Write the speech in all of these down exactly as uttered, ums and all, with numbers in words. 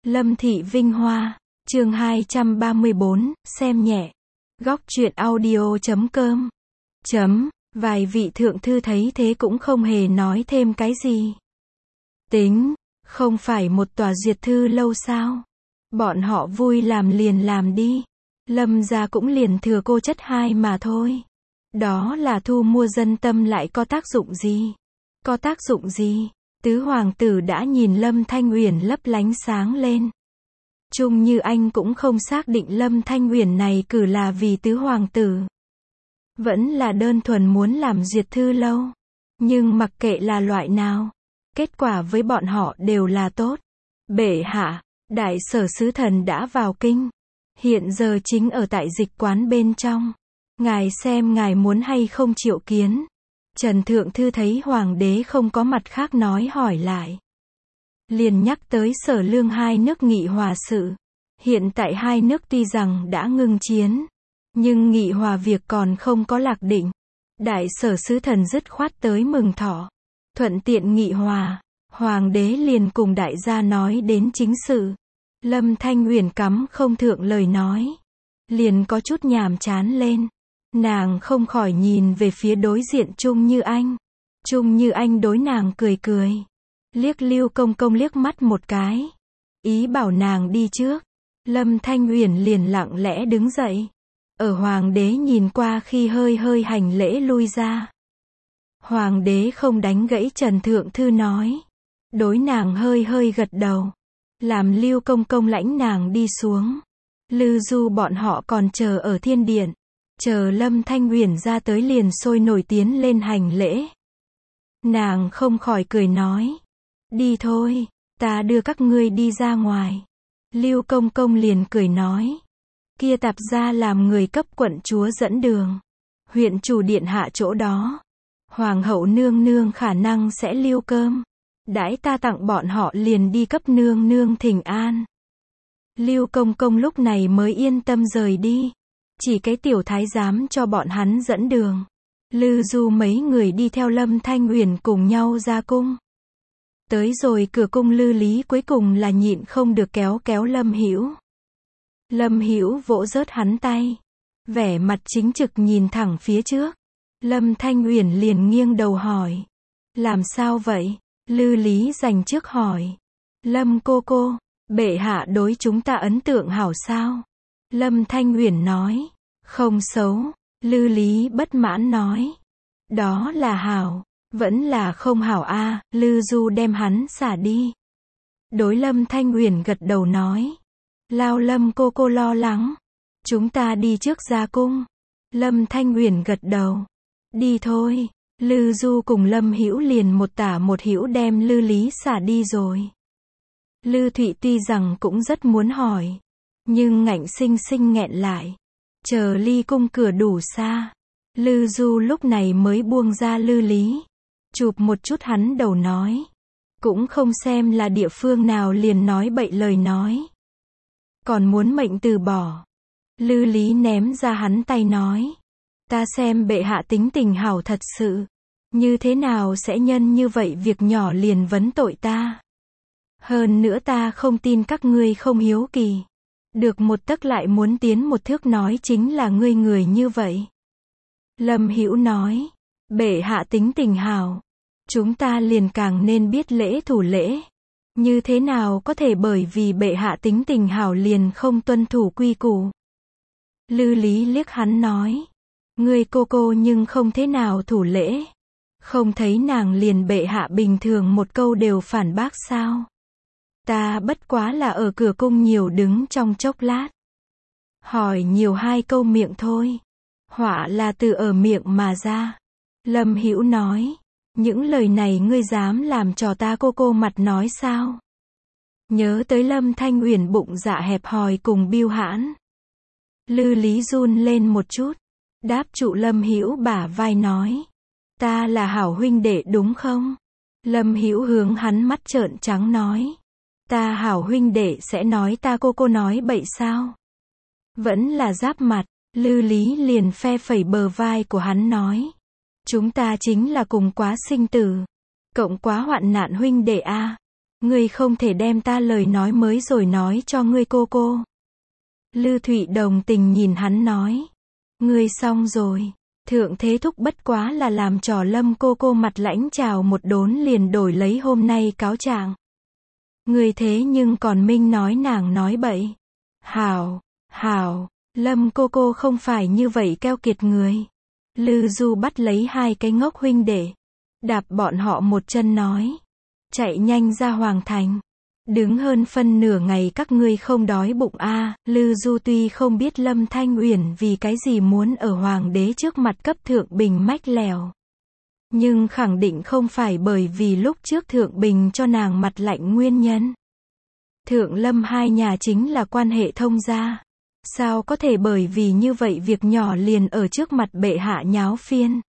Lâm Thị Vinh Hoa, chương hai trăm ba mươi bốn, xem nhẹ. Góc truyện audio chấm com. Chấm, vài vị thượng thư thấy thế cũng không hề nói thêm cái gì. Tính, không phải một tòa duyệt thư lâu sao? Bọn họ vui làm liền làm đi. Lâm gia cũng liền thừa cô chất hai mà thôi. Đó là thu mua dân tâm lại có tác dụng gì? Có tác dụng gì? Tứ hoàng tử đã nhìn Lâm Thanh Uyển lấp lánh sáng lên. Chung như anh cũng không xác định Lâm Thanh Uyển này cử là vì tứ hoàng tử. Vẫn là đơn thuần muốn làm duyệt thư lâu. Nhưng mặc kệ là loại nào, kết quả với bọn họ đều là tốt. Bệ hạ, đại sở sứ thần đã vào kinh. Hiện giờ chính ở tại dịch quán bên trong. Ngài xem ngài muốn hay không triệu kiến. Trần Thượng Thư thấy hoàng đế không có mặt khác nói hỏi lại. Liền nhắc tới Sở Lương hai nước nghị hòa sự. Hiện tại hai nước tuy rằng đã ngưng chiến, nhưng nghị hòa việc còn không có lạc định. Đại sở sứ thần dứt khoát tới mừng thọ. Thuận tiện nghị hòa, hoàng đế liền cùng đại gia nói đến chính sự. Lâm Thanh Uyển cắm không thượng lời nói. Liền có chút nhàm chán lên. Nàng không khỏi nhìn về phía đối diện Chung Như Anh. Chung Như Anh đối nàng cười cười. Liếc Lưu Công Công liếc mắt một cái. Ý bảo nàng đi trước. Lâm Thanh Uyển liền lặng lẽ đứng dậy. Ở hoàng đế nhìn qua khi hơi hơi hành lễ lui ra. Hoàng đế không đánh gãy Trần Thượng Thư nói. Đối nàng hơi hơi gật đầu. Làm Lưu Công Công lãnh nàng đi xuống. Lư Du bọn họ còn chờ ở thiên điện. Chờ Lâm Thanh Uyển ra tới liền sôi nổi tiến lên hành lễ. Nàng không khỏi cười nói. Đi thôi, ta đưa các ngươi đi ra ngoài. Lưu Công Công liền cười nói. Kia tạp ra làm người cấp quận chúa dẫn đường. Huyện chủ điện hạ chỗ đó. Hoàng hậu nương nương khả năng sẽ lưu cơm. Đãi ta tặng bọn họ liền đi cấp nương nương thỉnh an. Lưu Công Công lúc này mới yên tâm rời đi. Chỉ cái tiểu thái giám cho bọn hắn dẫn đường. Lư Du mấy người đi theo Lâm Thanh Uyển cùng nhau ra cung. Tới rồi cửa cung Lư Lý cuối cùng là nhịn không được kéo kéo Lâm Hữu. Lâm Hữu vỗ rớt hắn tay. Vẻ mặt chính trực nhìn thẳng phía trước. Lâm Thanh Uyển liền nghiêng đầu hỏi. Làm sao vậy? Lư Lý dành trước hỏi. Lâm cô cô, bệ hạ đối chúng ta ấn tượng hảo sao? Lâm Thanh Uyển nói. Không xấu. Lư Lý bất mãn nói. Đó là hảo. Vẫn là không hảo a. À, Lư Du đem hắn xả đi. Đối Lâm Thanh Uyển gật đầu nói. Lao Lâm cô cô lo lắng. Chúng ta đi trước ra cung. Lâm Thanh Uyển gật đầu. Đi thôi. Lư Du cùng Lâm Hữu liền một tả một hữu đem Lư Lý xả đi rồi. Lư Thụy tuy rằng cũng rất muốn hỏi. Nhưng ngạnh sinh sinh nghẹn lại. Chờ ly cung cửa đủ xa. Lư Du lúc này mới buông ra Lư Lý. Chụp một chút hắn đầu nói. Cũng không xem là địa phương nào liền nói bậy lời nói. Còn muốn mệnh từ bỏ. Lư Lý ném ra hắn tay nói. Ta xem bệ hạ tính tình hảo thật sự. Như thế nào sẽ nhân như vậy việc nhỏ liền vấn tội ta. Hơn nữa ta không tin các ngươi không hiếu kỳ. Được một tấc lại muốn tiến một thước nói chính là ngươi người như vậy. Lâm Hữu nói. Bệ hạ tính tình hảo. Chúng ta liền càng nên biết lễ thủ lễ. Như thế nào có thể bởi vì bệ hạ tính tình hảo liền không tuân thủ quy củ. Lư Lý liếc hắn nói. Ngươi cô cô nhưng không thế nào thủ lễ. Không thấy nàng liền bệ hạ bình thường một câu đều phản bác sao. Ta bất quá là ở cửa cung nhiều đứng trong chốc lát. Hỏi nhiều hai câu miệng thôi. Họa là từ ở miệng mà ra. Lâm Hữu nói. Những lời này ngươi dám làm cho ta cô cô mặt nói sao? Nhớ tới Lâm Thanh Uyển bụng dạ hẹp hòi cùng biêu hãn. Lư Lý run lên một chút. Đáp trụ Lâm Hữu bả vai nói. Ta là hảo huynh đệ đúng không? Lâm Hữu hướng hắn mắt trợn trắng nói. Ta hảo huynh đệ sẽ nói ta cô cô nói bậy sao? Vẫn là giáp mặt. Lư Lý liền phe phẩy bờ vai của hắn nói. Chúng ta chính là cùng quá sinh tử. Cộng quá hoạn nạn huynh đệ a. Ngươi không thể đem ta lời nói mới rồi nói cho ngươi cô cô. Lư Thụy đồng tình nhìn hắn nói. Ngươi xong rồi. Thượng Thế Thúc bất quá là làm trò Lâm cô cô mặt lãnh chào một đốn liền đổi lấy hôm nay cáo trạng. Ngươi thế nhưng còn minh nói nàng nói bậy. Hảo, hảo, Lâm cô cô không phải như vậy keo kiệt người. Lư Du bắt lấy hai cái ngốc huynh đệ, đạp bọn họ một chân nói. Chạy nhanh ra Hoàng Thành. Đứng hơn phân nửa ngày các ngươi không đói bụng a à. Lư Du tuy không biết Lâm Thanh Uyển vì cái gì muốn ở Hoàng đế trước mặt cấp Thượng Bình mách lèo. Nhưng khẳng định không phải bởi vì lúc trước Thượng Bình cho nàng mặt lạnh nguyên nhân. Thượng Lâm hai nhà chính là quan hệ thông gia. Sao có thể bởi vì như vậy việc nhỏ liền ở trước mặt bệ hạ nháo phiên.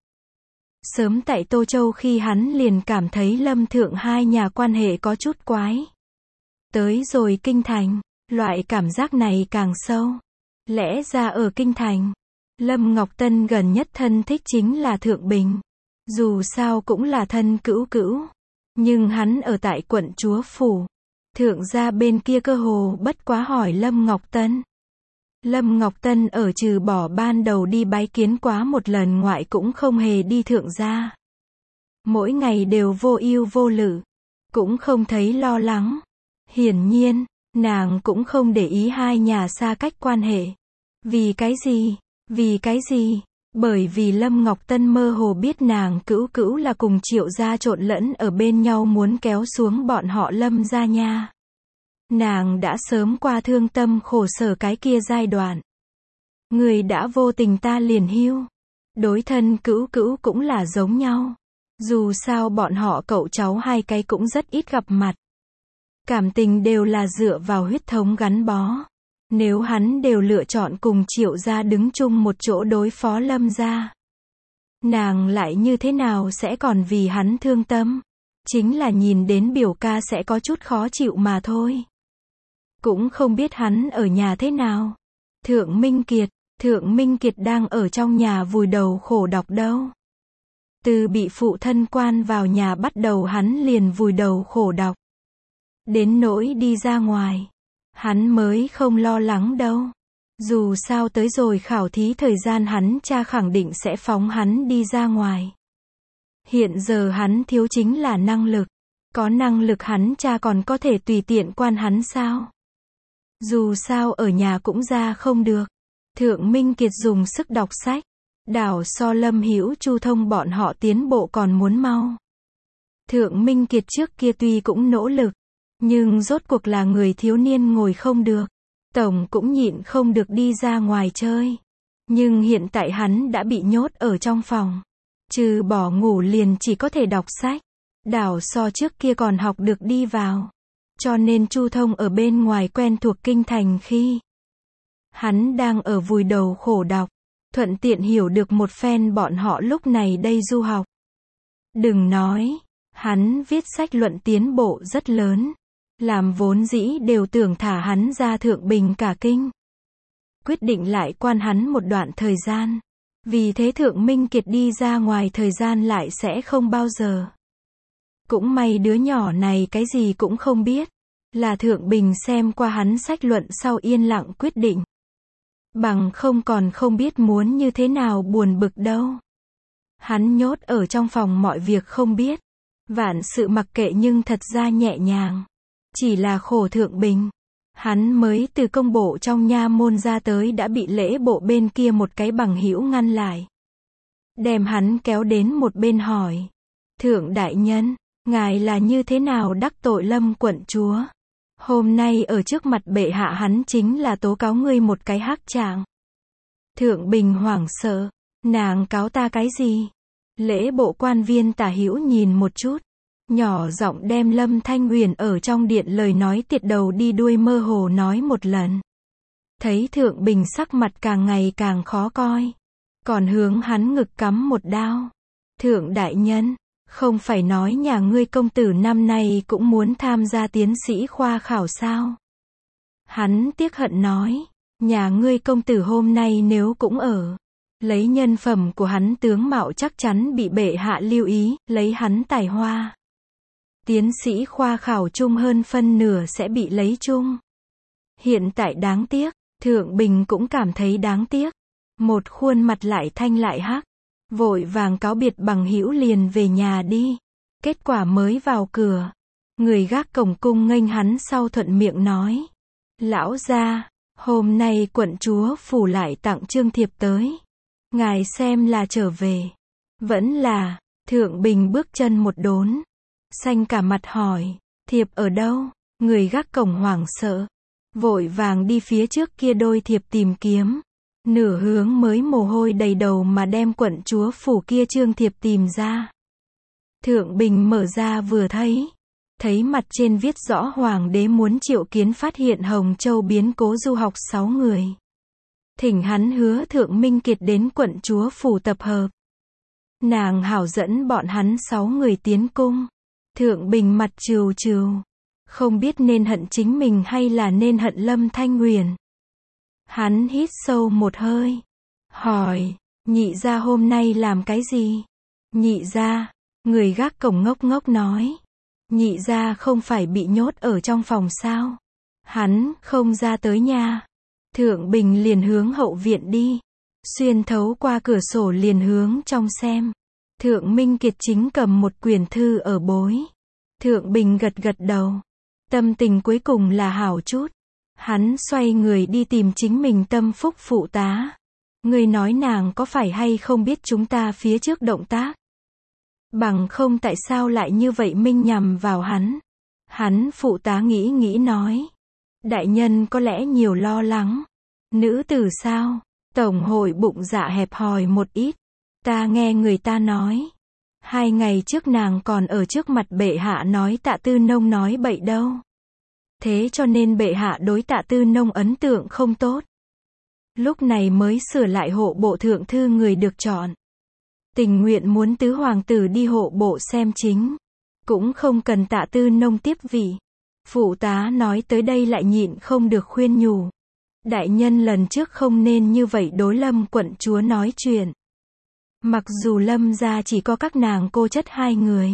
Sớm tại Tô Châu khi hắn liền cảm thấy Lâm Thượng hai nhà quan hệ có chút quái. Tới rồi Kinh Thành, loại cảm giác này càng sâu. Lẽ ra ở Kinh Thành, Lâm Ngọc Tân gần nhất thân thích chính là Thượng Bình. Dù sao cũng là thân cữu cữu. Nhưng hắn ở tại quận Chúa Phủ. Thượng gia bên kia cơ hồ bất quá hỏi Lâm Ngọc Tân. Lâm Ngọc Tân ở trừ bỏ ban đầu đi bái kiến quá một lần ngoại cũng không hề đi thượng gia. Mỗi ngày đều vô ưu vô lự. Cũng không thấy lo lắng. Hiển nhiên, nàng cũng không để ý hai nhà xa cách quan hệ. Vì cái gì? Vì cái gì? Bởi vì Lâm Ngọc Tân mơ hồ biết nàng cữu cữu là cùng Triệu gia trộn lẫn ở bên nhau muốn kéo xuống bọn họ Lâm gia nha. Nàng đã sớm qua thương tâm khổ sở cái kia giai đoạn. Người đã vô tình ta liền hiu. Đối thân cữu cữu cũng là giống nhau. Dù sao bọn họ cậu cháu hai cái cũng rất ít gặp mặt. Cảm tình đều là dựa vào huyết thống gắn bó. Nếu hắn đều lựa chọn cùng Triệu gia đứng chung một chỗ đối phó Lâm gia, nàng lại như thế nào sẽ còn vì hắn thương tâm? Chính là nhìn đến biểu ca sẽ có chút khó chịu mà thôi. Cũng không biết hắn ở nhà thế nào. Thượng Minh Kiệt, Thượng Minh Kiệt đang ở trong nhà vùi đầu khổ đọc đâu. Từ bị phụ thân quan vào nhà bắt đầu hắn liền vùi đầu khổ đọc. Đến nỗi đi ra ngoài, hắn mới không lo lắng đâu. Dù sao tới rồi khảo thí thời gian hắn cha khẳng định sẽ phóng hắn đi ra ngoài. Hiện giờ hắn thiếu chính là năng lực. Có năng lực hắn cha còn có thể tùy tiện quan hắn sao? Dù sao ở nhà cũng ra không được. Thượng Minh Kiệt dùng sức đọc sách. Đảo so Lâm Hữu Chu Thông bọn họ tiến bộ còn muốn mau. Thượng Minh Kiệt trước kia tuy cũng nỗ lực, nhưng rốt cuộc là người thiếu niên ngồi không được. Tổng cũng nhịn không được đi ra ngoài chơi. Nhưng hiện tại hắn đã bị nhốt ở trong phòng. Trừ bỏ ngủ liền chỉ có thể đọc sách. Đảo so trước kia còn học được đi vào. Cho nên Chu Thông ở bên ngoài quen thuộc Kinh Thành khi hắn đang ở vùi đầu khổ đọc. Thuận tiện hiểu được một phen bọn họ lúc này đây du học. Đừng nói, hắn viết sách luận tiến bộ rất lớn. Làm vốn dĩ đều tưởng thả hắn ra Thượng Bình cả kinh. Quyết định lại quan hắn một đoạn thời gian. Vì thế Thượng Minh Kiệt đi ra ngoài thời gian lại sẽ không bao giờ. Cũng may đứa nhỏ này cái gì cũng không biết. Là Thượng Bình xem qua hắn sách luận sau yên lặng quyết định. Bằng không còn không biết muốn như thế nào buồn bực đâu. Hắn nhốt ở trong phòng mọi việc không biết. Vạn sự mặc kệ nhưng thật ra nhẹ nhàng. Chỉ là khổ Thượng Bình. Hắn mới từ công bộ trong nha môn ra tới đã bị lễ bộ bên kia một cái bằng hữu ngăn lại. Đem hắn kéo đến một bên hỏi. Thượng đại nhân, ngài là như thế nào đắc tội Lâm quận chúa? Hôm nay ở trước mặt bệ hạ hắn chính là tố cáo ngươi một cái hắc trạng. Thượng Bình hoảng sợ. Nàng cáo ta cái gì? Lễ bộ quan viên tả hữu nhìn một chút. Nhỏ giọng đem Lâm Thanh Uyển ở trong điện lời nói tiệt đầu đi đuôi mơ hồ nói một lần. Thấy Thượng Bình sắc mặt càng ngày càng khó coi. Còn hướng hắn ngực cắm một đao. Thượng đại nhân, không phải nói nhà ngươi công tử năm nay cũng muốn tham gia tiến sĩ khoa khảo sao? Hắn tiếc hận nói, nhà ngươi công tử hôm nay nếu cũng ở, lấy nhân phẩm của hắn tướng mạo chắc chắn bị bệ hạ lưu ý, lấy hắn tài hoa. Tiến sĩ khoa khảo chung hơn phân nửa sẽ bị lấy chung. Hiện tại đáng tiếc, Thượng Bình cũng cảm thấy đáng tiếc. Một khuôn mặt lại thanh lại hắc. Vội vàng cáo biệt bằng hữu liền về nhà đi. Kết quả mới vào cửa. Người gác cổng cung nghênh hắn sau thuận miệng nói. Lão gia, hôm nay quận chúa phủ lại tặng trương thiệp tới. Ngài xem là trở về. Vẫn là, Thượng Bình bước chân một đốn. Xanh cả mặt hỏi, thiệp ở đâu? Người gác cổng hoảng sợ. Vội vàng đi phía trước kia đôi thiệp tìm kiếm. Nửa hướng mới mồ hôi đầy đầu mà đem quận chúa phủ kia trương thiệp tìm ra. Thượng Bình mở ra vừa thấy. Thấy mặt trên viết rõ hoàng đế muốn triệu kiến phát hiện Hồng Châu biến cố du học sáu người. Thỉnh hắn hứa Thượng Minh Kiệt đến quận chúa phủ tập hợp. Nàng hảo dẫn bọn hắn sáu người tiến cung. Thượng Bình mặt trừ trừ. Không biết nên hận chính mình hay là nên hận Lâm Thanh Huyền. Hắn hít sâu một hơi. Hỏi, nhị gia hôm nay làm cái gì? Nhị gia, người gác cổng ngốc ngốc nói. Nhị gia không phải bị nhốt ở trong phòng sao? Hắn không ra tới nhà. Thượng Bình liền hướng hậu viện đi. Xuyên thấu qua cửa sổ liền hướng trong xem. Thượng Minh Kiệt chính cầm một quyển thư ở bối. Thượng Bình gật gật đầu. Tâm tình cuối cùng là hảo chút. Hắn xoay người đi tìm chính mình tâm phúc phụ tá. Người nói nàng có phải hay không biết chúng ta phía trước động tác? Bằng không tại sao lại như vậy minh nhằm vào hắn? Hắn phụ tá nghĩ nghĩ nói. Đại nhân có lẽ nhiều lo lắng. Nữ tử sao? Tổng hội bụng dạ hẹp hòi một ít. Ta nghe người ta nói. Hai ngày trước nàng còn ở trước mặt bệ hạ nói Tạ Tư Nông nói bậy đâu. Thế cho nên bệ hạ đối Tạ Tư Nông ấn tượng không tốt. Lúc này mới sửa lại hộ bộ thượng thư người được chọn. Tình nguyện muốn tứ hoàng tử đi hộ bộ xem chính. Cũng không cần Tạ Tư Nông tiếp vị. Phụ tá nói tới đây lại nhịn không được khuyên nhủ. Đại nhân lần trước không nên như vậy đối Lâm quận chúa nói chuyện. Mặc dù Lâm gia chỉ có các nàng cô chất hai người.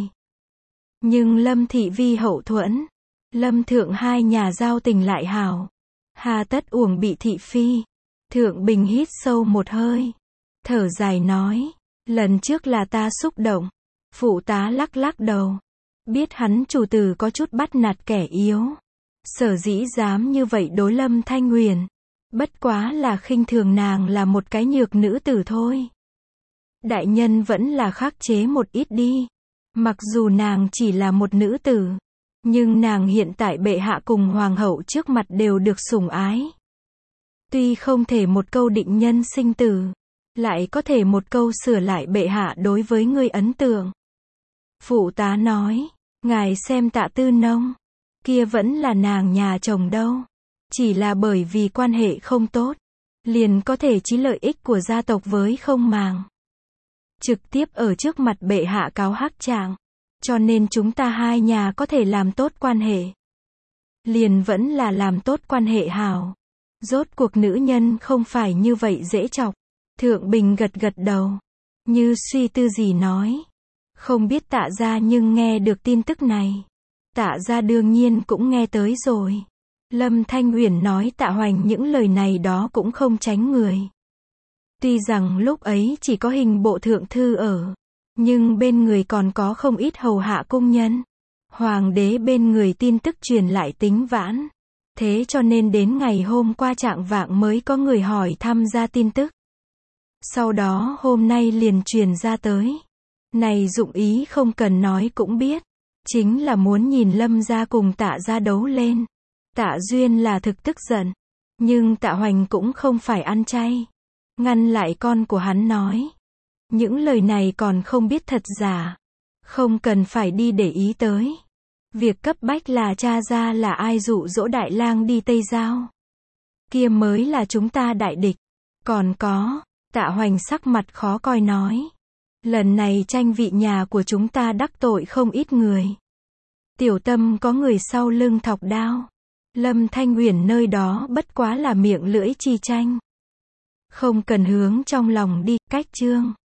Nhưng Lâm thị vi hậu thuẫn. Lâm thượng hai nhà giao tình lại hảo. Hà tất uổng bị thị phi. Thượng Bình hít sâu một hơi. Thở dài nói. Lần trước là ta xúc động. Phụ tá lắc lắc đầu. Biết hắn chủ tử có chút bắt nạt kẻ yếu. Sở dĩ dám như vậy đối Lâm Thanh Huyền. Bất quá là khinh thường nàng là một cái nhược nữ tử thôi. Đại nhân vẫn là khắc chế một ít đi. Mặc dù nàng chỉ là một nữ tử. Nhưng nàng hiện tại bệ hạ cùng hoàng hậu trước mặt đều được sủng ái. Tuy không thể một câu định nhân sinh tử. Lại có thể một câu sửa lại bệ hạ đối với ngươi ấn tượng. Phụ tá nói. Ngài xem Tạ Tư Nông. Kia vẫn là nàng nhà chồng đâu. Chỉ là bởi vì quan hệ không tốt. Liền có thể chí lợi ích của gia tộc với không màng. Trực tiếp ở trước mặt bệ hạ cáo hắc trạng. Cho nên chúng ta hai nhà có thể làm tốt quan hệ. Liền vẫn là làm tốt quan hệ hảo. Rốt cuộc nữ nhân không phải như vậy dễ chọc. Thượng Bình gật gật đầu. Như suy tư gì nói. Không biết Tạ gia nhưng nghe được tin tức này. Tạ gia đương nhiên cũng nghe tới rồi. Lâm Thanh Huyền nói Tạ Hoành những lời này đó cũng không tránh người. Tuy rằng lúc ấy chỉ có hình bộ thượng thư ở. Nhưng bên người còn có không ít hầu hạ cung nhân. Hoàng đế bên người tin tức truyền lại tính vãn. Thế cho nên đến ngày hôm qua trạng vạng mới có người hỏi thăm ra tin tức. Sau đó hôm nay liền truyền ra tới. Này dụng ý không cần nói cũng biết. Chính là muốn nhìn Lâm gia cùng Tạ gia đấu lên. Tạ Duyên là thực tức giận. Nhưng Tạ Hoành cũng không phải ăn chay. Ngăn lại con của hắn nói. Những lời này còn không biết thật giả. Không cần phải đi để ý tới. Việc cấp bách là tra ra là ai dụ dỗ Đại Lang đi Tây Giao. Kia mới là chúng ta đại địch. Còn có, Tạ Hoành sắc mặt khó coi nói. Lần này tranh vị nhà của chúng ta đắc tội không ít người. Tiểu Tâm có người sau lưng thọc đao. Lâm Thanh Huyền nơi đó bất quá là miệng lưỡi chi tranh. Không cần hướng trong lòng đi, cách chương.